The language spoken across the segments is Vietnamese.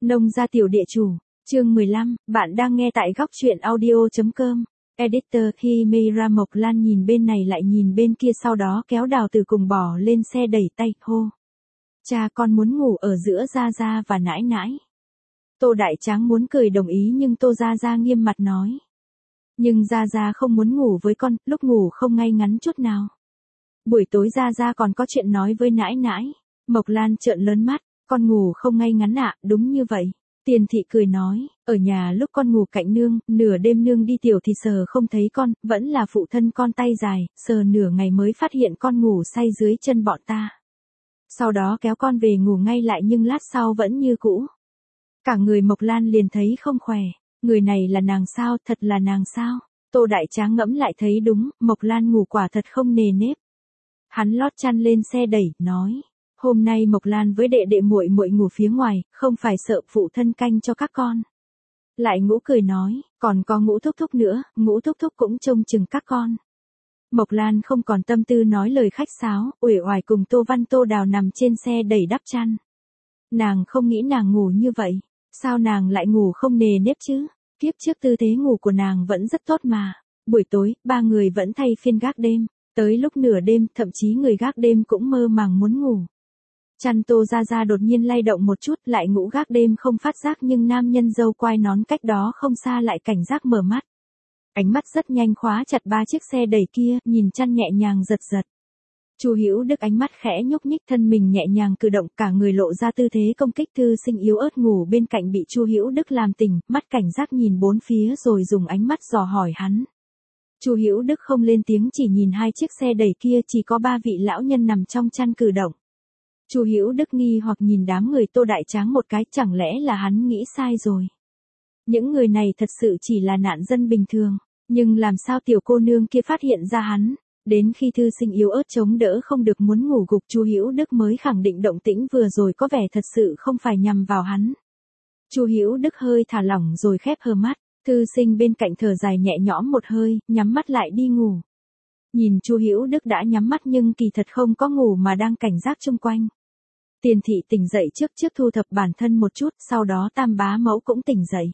Nông gia tiểu địa chủ, chương 15, bạn đang nghe tại góc truyện audio.com. Editor khi Meira Mộc Lan nhìn bên này lại nhìn bên kia sau đó kéo Đào Tử cùng bỏ lên xe đẩy tay, hô. Cha con muốn ngủ ở giữa Gia Gia và nãi nãi. Tô Đại Tráng muốn cười đồng ý nhưng Tô Gia Gia nghiêm mặt nói. Nhưng Gia Gia không muốn ngủ với con, lúc ngủ không ngay ngắn chút nào. Buổi tối Gia Gia còn có chuyện nói với nãi nãi. Mộc Lan trợn lớn mắt, con ngủ không ngay ngắn ạ, đúng như vậy. Tiền thị cười nói, ở nhà lúc con ngủ cạnh nương, nửa đêm nương đi tiểu thì sờ không thấy con, vẫn là phụ thân con tay dài, sờ nửa ngày mới phát hiện con ngủ say dưới chân bọn ta. Sau đó kéo con về ngủ ngay lại nhưng lát sau vẫn như cũ. Cả người Mộc Lan liền thấy không khỏe, người này là nàng sao, thật là nàng sao. Tô Đại Tráng ngẫm lại thấy đúng, Mộc Lan ngủ quả thật không nề nếp. Hắn lót chăn lên xe đẩy, nói. Hôm nay Mộc Lan với đệ đệ muội muội ngủ phía ngoài, không phải sợ phụ thân canh cho các con. Lại Ngũ cười nói, còn có Ngũ thúc thúc nữa, Ngũ thúc thúc cũng trông chừng các con. Mộc Lan không còn tâm tư nói lời khách sáo, uể oải cùng Tô Văn Tô Đào nằm trên xe đẩy đắp chăn. Nàng không nghĩ nàng ngủ như vậy, sao nàng lại ngủ không nề nếp chứ? Kiếp trước tư thế ngủ của nàng vẫn rất tốt mà. Buổi tối, ba người vẫn thay phiên gác đêm, tới lúc nửa đêm, thậm chí người gác đêm cũng mơ màng muốn ngủ. Chăn Tô Gia Gia đột nhiên lay động một chút, lại Ngũ gác đêm không phát giác nhưng nam nhân dâu quai nón cách đó không xa lại cảnh giác mở mắt. Ánh mắt rất nhanh khóa chặt ba chiếc xe đẩy kia, nhìn chăn nhẹ nhàng giật giật. Chu Hữu Đức ánh mắt khẽ nhúc nhích, thân mình nhẹ nhàng cử động, cả người lộ ra tư thế công kích. Thư Sinh yếu ớt ngủ bên cạnh bị Chu Hữu Đức làm tỉnh, mắt cảnh giác nhìn bốn phía rồi dùng ánh mắt dò hỏi hắn. Chu Hữu Đức không lên tiếng, chỉ nhìn hai chiếc xe đẩy kia, chỉ có ba vị lão nhân nằm trong chăn cử động. Chu Hữu Đức nghi hoặc nhìn đám người Tô Đại Tráng một cái, chẳng lẽ là hắn nghĩ sai rồi. Những người này thật sự chỉ là nạn dân bình thường, nhưng làm sao tiểu cô nương kia phát hiện ra hắn. Đến khi Thư Sinh yếu ớt chống đỡ không được muốn ngủ gục, Chu Hữu Đức mới khẳng định động tĩnh vừa rồi có vẻ thật sự không phải nhằm vào hắn. Chu Hữu Đức hơi thả lỏng rồi khép hờ mắt, Thư Sinh bên cạnh thở dài nhẹ nhõm một hơi, nhắm mắt lại đi ngủ. Nhìn Chu Hữu Đức đã nhắm mắt nhưng kỳ thật không có ngủ mà đang cảnh giác chung quanh. Tiền thị tỉnh dậy trước thu thập bản thân một chút, sau đó Tam bá mẫu cũng tỉnh dậy.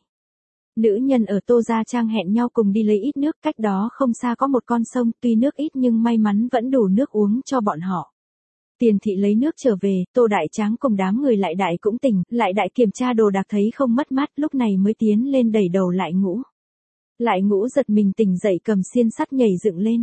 Nữ nhân ở Tô Gia Trang hẹn nhau cùng đi lấy ít nước, cách đó không xa có một con sông, tuy nước ít nhưng may mắn vẫn đủ nước uống cho bọn họ. Tiền thị lấy nước trở về, Tô Đại Tráng cùng đám người Lại Đại cũng tỉnh, Lại Đại kiểm tra đồ đạc thấy không mất mát, lúc này mới tiến lên đẩy đầu Lại Ngũ. Lại Ngũ giật mình tỉnh dậy cầm xiên sắt nhảy dựng lên.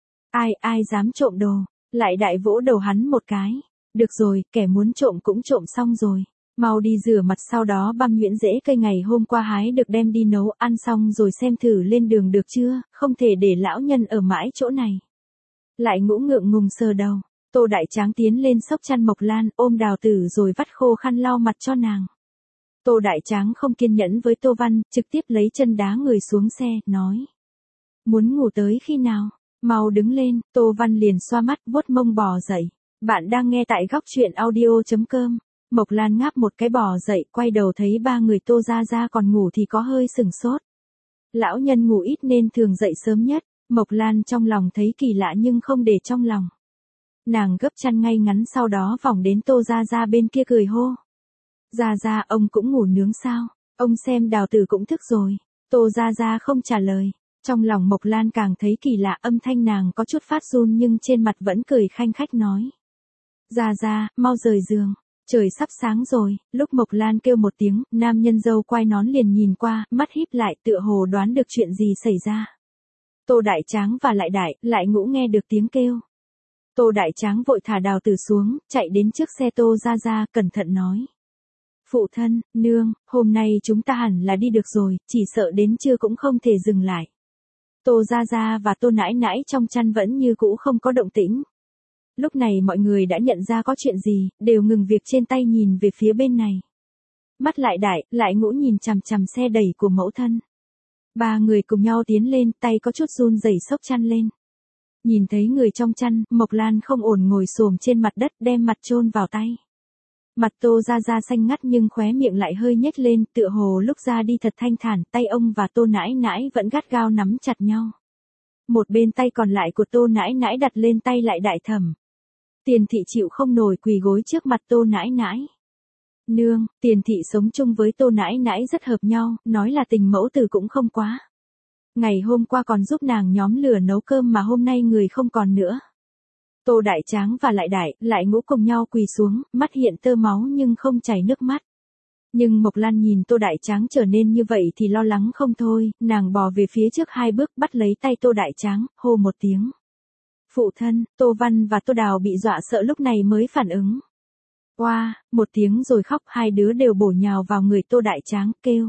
Ai dám trộm đồ? Lại Đại vỗ đầu hắn một cái. Được rồi, kẻ muốn trộm cũng trộm xong rồi. Mau đi rửa mặt, sau đó băm nhuyễn rễ cây ngày hôm qua hái được đem đi nấu ăn xong rồi xem thử lên đường được chưa, không thể để lão nhân ở mãi chỗ này. Lại Ngũ ngượng ngùng sờ đầu. Tô Đại Tráng tiến lên xốc chăn Mộc Lan, ôm Đào Tử rồi vắt khô khăn lau mặt cho nàng. Tô Đại Tráng không kiên nhẫn với Tô Văn, trực tiếp lấy chân đá người xuống xe, nói. Muốn ngủ tới khi nào? Mau đứng lên. Tô Văn liền xoa mắt vuốt mông bò dậy. Bạn đang nghe tại góc truyện audio.com. Mộc Lan ngáp một cái bò dậy, quay đầu thấy ba người Tô Gia Gia còn ngủ thì có hơi sừng sốt. Lão nhân ngủ ít nên thường dậy sớm nhất, Mộc Lan trong lòng thấy kỳ lạ nhưng không để trong lòng. Nàng gấp chăn ngay ngắn sau đó vòng đến Tô Gia Gia bên kia cười hô. Gia Gia, ông cũng ngủ nướng sao? Ông xem Đào Tử cũng thức rồi. Tô Gia Gia không trả lời. Trong lòng Mộc Lan càng thấy kỳ lạ, âm thanh nàng có chút phát run nhưng trên mặt vẫn cười khanh khách nói. Gia Gia, mau rời giường. Trời sắp sáng rồi. Lúc Mộc Lan kêu một tiếng, nam nhân dâu quai nón liền nhìn qua, mắt híp lại tựa hồ đoán được chuyện gì xảy ra. Tô Đại Tráng và Lại Ngũ nghe được tiếng kêu. Tô Đại Tráng vội thả Đào Tử xuống, chạy đến trước xe Tô Gia Gia, cẩn thận nói. Phụ thân, nương, hôm nay chúng ta hẳn là đi được rồi, chỉ sợ đến trưa cũng không thể dừng lại. Tô Gia Gia và Tô nãi nãi trong chăn vẫn như cũ không có động tĩnh. Lúc này mọi người đã nhận ra có chuyện gì, đều ngừng việc trên tay nhìn về phía bên này. Mắt Lại Ngũ nhìn chằm chằm xe đẩy của mẫu thân. Ba người cùng nhau tiến lên, tay có chút run rẩy xốc chăn lên. Nhìn thấy người trong chăn, Mộc Lan không ổn ngồi xổm trên mặt đất đem mặt chôn vào tay. Mặt Tô Gia Gia xanh ngắt nhưng khóe miệng lại hơi nhếch lên, tựa hồ lúc ra đi thật thanh thản, tay ông và Tô nãi nãi vẫn gắt gao nắm chặt nhau. Một bên tay còn lại của Tô nãi nãi đặt lên tay Lại Đại thẩm. Tiền thị chịu không nổi quỳ gối trước mặt Tô nãi nãi. Nương, Tiền thị sống chung với Tô nãi nãi rất hợp nhau, nói là tình mẫu tử cũng không quá. Ngày hôm qua còn giúp nàng nhóm lửa nấu cơm mà hôm nay người không còn nữa. Tô Đại Tráng và lại Ngũ cùng nhau quỳ xuống, mắt hiện tơ máu nhưng không chảy nước mắt. Nhưng Mộc Lan nhìn Tô Đại Tráng trở nên như vậy thì lo lắng không thôi, nàng bò về phía trước 2 bước bắt lấy tay Tô Đại Tráng, hô một tiếng. Phụ thân, Tô Văn và Tô Đào bị dọa sợ lúc này mới phản ứng. Oa, một tiếng rồi khóc, 2 đứa đều bổ nhào vào người Tô Đại Tráng, kêu.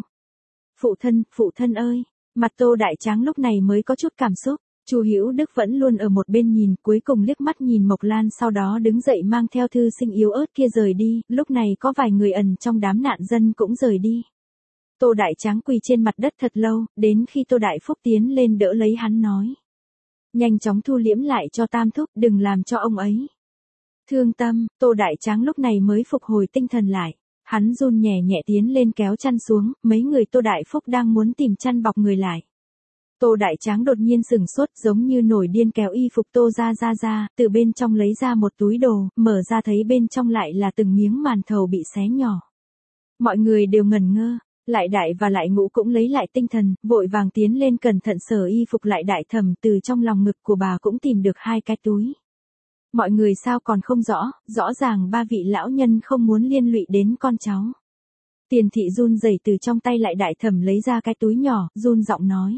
Phụ thân ơi, mặt Tô Đại Tráng lúc này mới có chút cảm xúc. Chu Hữu Đức vẫn luôn ở một bên nhìn, cuối cùng liếc mắt nhìn Mộc Lan sau đó đứng dậy mang theo thư sinh yếu ớt kia rời đi, lúc này có vài người ẩn trong đám nạn dân cũng rời đi. Tô Đại Tráng quỳ trên mặt đất thật lâu, đến khi Tô Đại Phúc tiến lên đỡ lấy hắn nói. Nhanh chóng thu liễm lại cho Tam Thúc, đừng làm cho ông ấy thương tâm. Tô Đại Tráng lúc này mới phục hồi tinh thần lại. Hắn run nhẹ nhẹ tiến lên kéo chăn xuống, mấy người Tô Đại Phúc đang muốn tìm chăn bọc người lại. Tô Đại Tráng đột nhiên sừng sốt giống như nổi điên kéo y phục Tô ra, từ bên trong lấy ra một túi đồ, mở ra thấy bên trong lại là từng miếng màn thầu bị xé nhỏ. Mọi người đều ngẩn ngơ, Lại Đại và Lại Ngũ cũng lấy lại tinh thần, vội vàng tiến lên cẩn thận sờ y phục Lại Đại thầm từ trong lòng ngực của bà cũng tìm được 2 cái túi. Mọi người sao còn không rõ, rõ ràng 3 vị lão nhân không muốn liên lụy đến con cháu. Tiền thị run rẩy từ trong tay Lại Đại thầm lấy ra cái túi nhỏ, run giọng nói.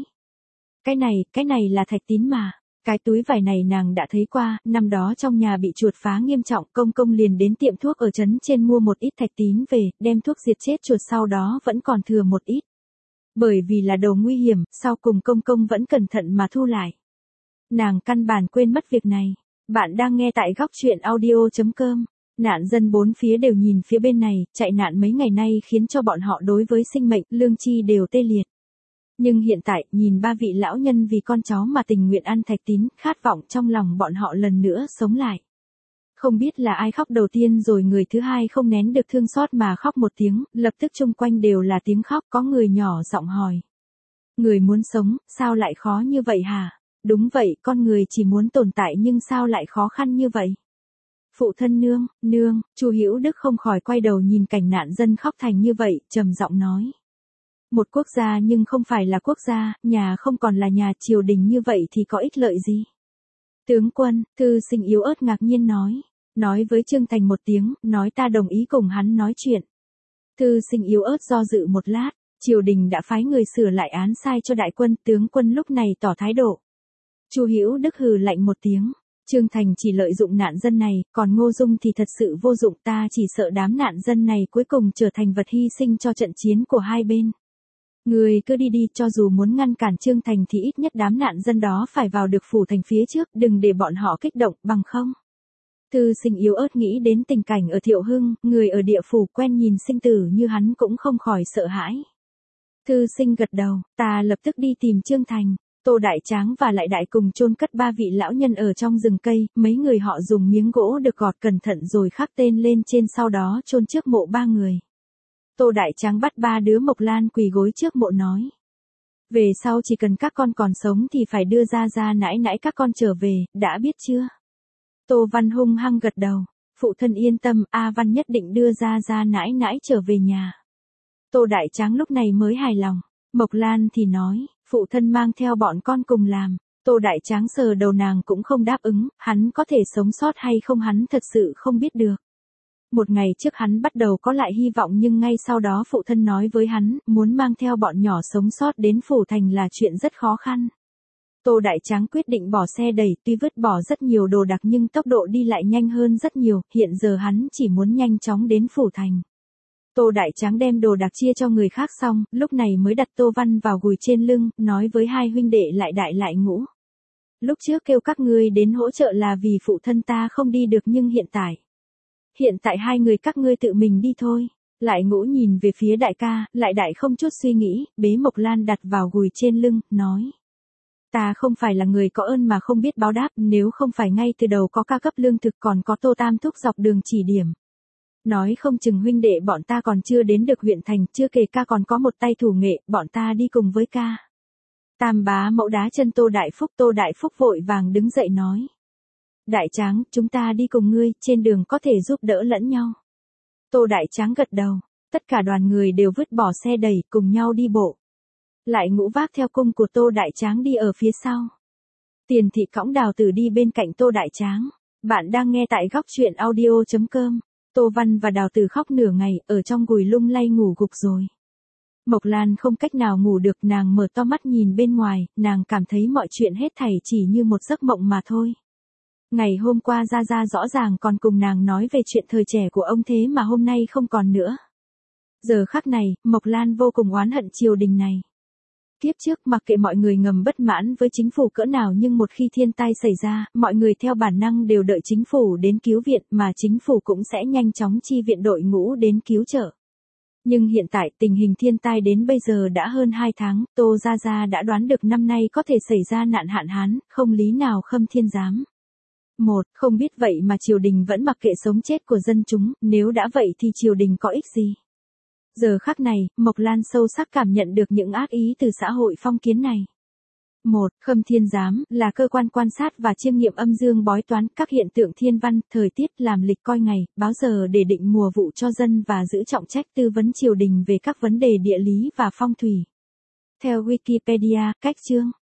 Cái này là thạch tín mà. Cái túi vải này nàng đã thấy qua, năm đó trong nhà bị chuột phá nghiêm trọng, công liền đến tiệm thuốc ở trấn trên mua một ít thạch tín về, đem thuốc diệt chết chuột sau đó vẫn còn thừa một ít. Bởi vì là đồ nguy hiểm, sau cùng công vẫn cẩn thận mà thu lại. Nàng căn bản quên mất việc này. Bạn đang nghe tại góc truyện audio.com. Nạn dân 4 phía đều nhìn phía bên này, chạy nạn mấy ngày nay khiến cho bọn họ đối với sinh mệnh, lương chi đều tê liệt. Nhưng hiện tại, nhìn 3 vị lão nhân vì con cháu mà tình nguyện ăn thạch tín, khát vọng trong lòng bọn họ lần nữa sống lại. Không biết là ai khóc đầu tiên rồi người thứ hai không nén được thương xót mà khóc một tiếng, lập tức chung quanh đều là tiếng khóc, có người nhỏ giọng hỏi. Người muốn sống, sao lại khó như vậy hả? Đúng vậy, con người chỉ muốn tồn tại nhưng sao lại khó khăn như vậy? Phụ thân nương, Chu Hữu Đức không khỏi quay đầu nhìn cảnh nạn dân khóc thành như vậy, trầm giọng nói. Một quốc gia nhưng không phải là quốc gia, nhà không còn là nhà, triều đình như vậy thì có ích lợi gì? Tướng quân, thư sinh yếu ớt ngạc nhiên nói với Trương Thành một tiếng, nói ta đồng ý cùng hắn nói chuyện. Thư sinh yếu ớt do dự một lát, triều đình đã phái người sửa lại án sai cho đại quân, tướng quân lúc này tỏ thái độ. Chu Hữu Đức hừ lạnh một tiếng, Trương Thành chỉ lợi dụng nạn dân này, còn Ngô Dung thì thật sự vô dụng, ta chỉ sợ đám nạn dân này cuối cùng trở thành vật hy sinh cho trận chiến của hai bên. Người cứ đi cho dù muốn ngăn cản Trương Thành thì ít nhất đám nạn dân đó phải vào được phủ thành phía trước, đừng để bọn họ kích động, bằng không. Thư sinh yếu ớt nghĩ đến tình cảnh ở Thiệu Hưng, người ở địa phủ quen nhìn sinh tử như hắn cũng không khỏi sợ hãi. Thư sinh gật đầu, ta lập tức đi tìm Trương Thành. Tô Đại Tráng và Lại Đại cùng chôn cất 3 vị lão nhân ở trong rừng cây, mấy người họ dùng miếng gỗ được gọt cẩn thận rồi khắc tên lên trên, sau đó chôn trước mộ 3 người. Tô Đại Tráng bắt 3 đứa Mộc Lan quỳ gối trước mộ nói. Về sau chỉ cần các con còn sống thì phải đưa ra nãi các con trở về, đã biết chưa? Tô Văn hung hăng gật đầu, phụ thân yên tâm, A Văn nhất định đưa ra nãi trở về nhà. Tô Đại Tráng lúc này mới hài lòng, Mộc Lan thì nói, phụ thân mang theo bọn con cùng làm. Tô Đại Tráng sờ đầu nàng cũng không đáp ứng, hắn có thể sống sót hay không hắn thật sự không biết được. Một ngày trước hắn bắt đầu có lại hy vọng nhưng ngay sau đó phụ thân nói với hắn, muốn mang theo bọn nhỏ sống sót đến phủ thành là chuyện rất khó khăn. Tô Đại Tráng quyết định bỏ xe đẩy, tuy vứt bỏ rất nhiều đồ đạc nhưng tốc độ đi lại nhanh hơn rất nhiều, hiện giờ hắn chỉ muốn nhanh chóng đến phủ thành. Tô Đại Tráng đem đồ đạc chia cho người khác xong, lúc này mới đặt Tô Văn vào gùi trên lưng, nói với 2 huynh đệ Lại Đại Lại Ngũ. Lúc trước kêu các ngươi đến hỗ trợ là vì phụ thân ta không đi được nhưng hiện tại 2 người các ngươi tự mình đi thôi. Lại Ngũ nhìn về phía đại ca, Lại Đại không chút suy nghĩ, bế Mộc Lan đặt vào gùi trên lưng, nói. Ta không phải là người có ơn mà không biết báo đáp, nếu không phải ngay từ đầu có ca cấp lương thực còn có Tô Tam Thúc dọc đường chỉ điểm. Nói không chừng huynh đệ bọn ta còn chưa đến được huyện thành, chưa kể ca còn có một tay thủ nghệ, bọn ta đi cùng với ca. Tam bá mẫu đá chân Tô Đại Phúc vội vàng đứng dậy nói. Đại Tráng, chúng ta đi cùng ngươi, trên đường có thể giúp đỡ lẫn nhau. Tô Đại Tráng gật đầu. Tất cả đoàn người đều vứt bỏ xe đẩy cùng nhau đi bộ. Lại Ngũ vác theo cung của Tô Đại Tráng đi ở phía sau. Tiền Thị cõng Đào Tử đi bên cạnh Tô Đại Tráng. Bạn đang nghe tại góc truyện audio.com. Tô Văn và Đào Tử khóc nửa ngày, ở trong gùi lung lay ngủ gục rồi. Mộc Lan không cách nào ngủ được, nàng mở to mắt nhìn bên ngoài, nàng cảm thấy mọi chuyện hết thảy chỉ như một giấc mộng mà thôi. Ngày hôm qua Gia Gia rõ ràng còn cùng nàng nói về chuyện thời trẻ của ông thế mà hôm nay không còn nữa. Giờ khắc này, Mộc Lan vô cùng oán hận triều đình này. Kiếp trước mặc kệ mọi người ngầm bất mãn với chính phủ cỡ nào nhưng một khi thiên tai xảy ra, mọi người theo bản năng đều đợi chính phủ đến cứu viện mà chính phủ cũng sẽ nhanh chóng chi viện đội ngũ đến cứu trợ. Nhưng hiện tại tình hình thiên tai đến bây giờ đã hơn 2 tháng, Tô Gia Gia đã đoán được năm nay có thể xảy ra nạn hạn hán, không lý nào Khâm Thiên dám. Không biết vậy mà triều đình vẫn mặc kệ sống chết của dân chúng, nếu đã vậy thì triều đình có ích gì? Giờ khắc này, Mộc Lan sâu sắc cảm nhận được những ác ý từ xã hội phong kiến này. Khâm Thiên giám là cơ quan quan sát và chiêm nghiệm âm dương bói toán các hiện tượng thiên văn, thời tiết, làm lịch coi ngày, báo giờ để định mùa vụ cho dân và giữ trọng trách tư vấn triều đình về các vấn đề địa lý và phong thủy. Theo Wikipedia, cách chương